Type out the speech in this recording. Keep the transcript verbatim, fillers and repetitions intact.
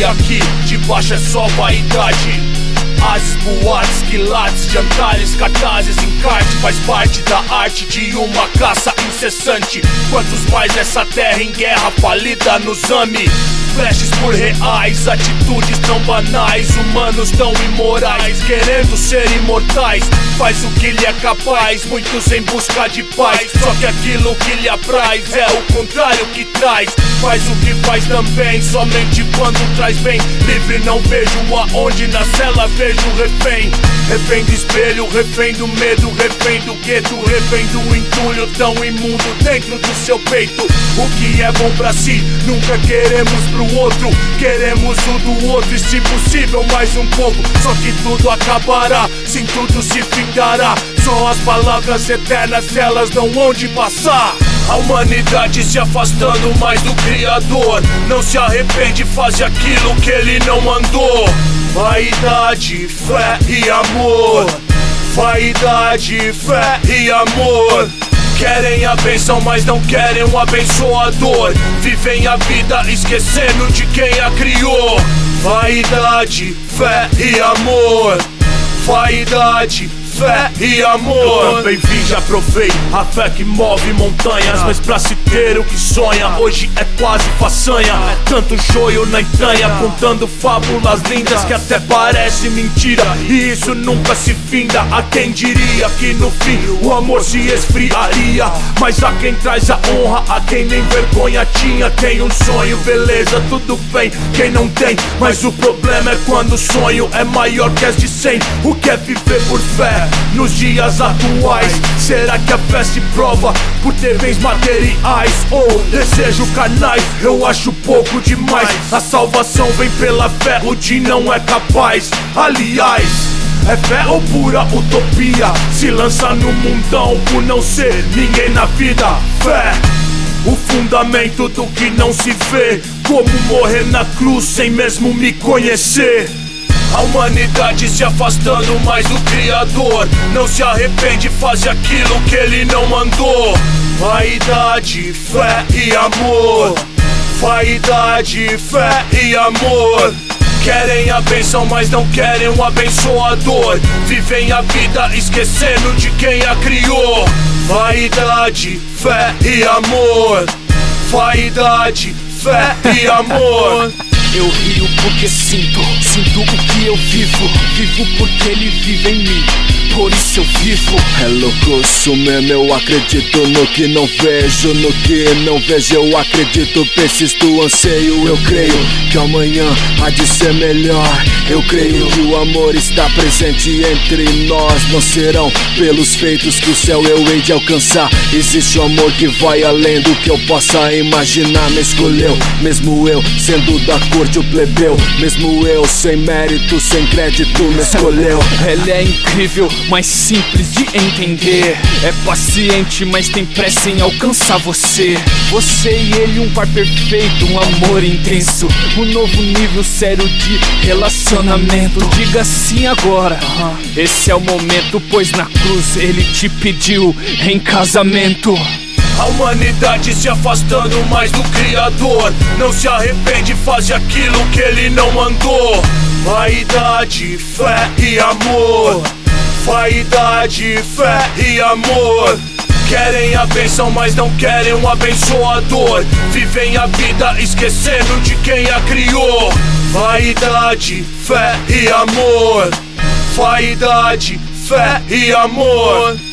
E aqui de baixo é só vaidade. Ases, boates, quilates, jantares, cartazes, encarte. Faz parte da arte de uma caça incessante. Quantos mais essa terra em guerra falida nos ame. Flashes por reais, atitudes tão banais. Humanos tão imorais, querendo ser imortais. Faz o que lhe é capaz, muitos em busca de paz. Só que aquilo que lhe apraz é o contrário que traz. Faz o que faz também, somente quando traz bem. Livre não vejo aonde na cela vejo refém. Refém do espelho, refém do medo, refém do gueto, refém do entulho tão imundo dentro do seu peito. O que é bom pra si, nunca queremos pro outro. Queremos o do outro e se possível mais um pouco. Só que tudo acabará, sim, tudo se findará. Só as palavras eternas, elas não onde passar. A humanidade se afastando mais do Criador. Não se arrepende, faz aquilo que ele não mandou. Vaidade, fé e amor. Vaidade, fé e amor. Querem a bênção, mas não querem um abençoador. Vivem a vida esquecendo de quem a criou. Vaidade, fé e amor. Vaidade, fé e amor. Eu também vi, já provei a fé que move montanhas. Mas pra se ter o que sonha, hoje é quase façanha. Tanto joio na entranha, contando fábulas lindas que até parece mentira, e isso nunca se finda. A quem diria que no fim o amor se esfriaria. Mas a quem traz a honra, a quem nem vergonha tinha. Tem um sonho, beleza, tudo bem, quem não tem. Mas o problema é quando o sonho é maior que as de cem. O que é viver por fé nos dias atuais? Será que a fé se prova por ter bens materiais ou desejo carnais? Eu acho pouco demais. A salvação vem pela fé, o de não é capaz. Aliás, é fé ou pura utopia? Se lança no mundão por não ser ninguém na vida. Fé, o fundamento do que não se vê. Como morrer na cruz sem mesmo me conhecer. A humanidade se afastando mais do Criador. Não se arrepende, faz aquilo que ele não mandou. Vaidade, fé e amor. Vaidade, fé e amor. Querem a bênção, mas não querem um abençoador. Vivem a vida esquecendo de quem a criou. Vaidade, fé e amor. Vaidade, fé e amor. Eu rio porque sinto, sinto o que eu vivo. Vivo porque ele vive em mim, por isso eu vivo. É louco isso mesmo, eu acredito no que não vejo. No que não vejo eu acredito, persisto, anseio. Eu creio que amanhã há de ser melhor. Eu creio que o amor está presente entre nós. Não serão pelos feitos que o céu eu hei de alcançar. Existe um amor que vai além do que eu possa imaginar. Me escolheu, mesmo eu sendo da cor de o plebeu. Mesmo eu sem mérito, sem crédito, me escolheu. Ele é incrível, mas simples de entender. É paciente, mas tem pressa em alcançar você. Você e ele, um par perfeito, um amor intenso. Um novo nível sério de relacionamento. Diga sim agora, esse é o momento, pois na cruz ele te pediu em casamento. A humanidade se afastando mais do Criador. Não se arrepende, faz aquilo que ele não mandou. Vaidade, fé e amor. Vaidade, fé e amor. Querem a bênção, mas não querem um abençoador. Vivem a vida esquecendo de quem a criou. Vaidade, fé e amor. Vaidade, fé e amor.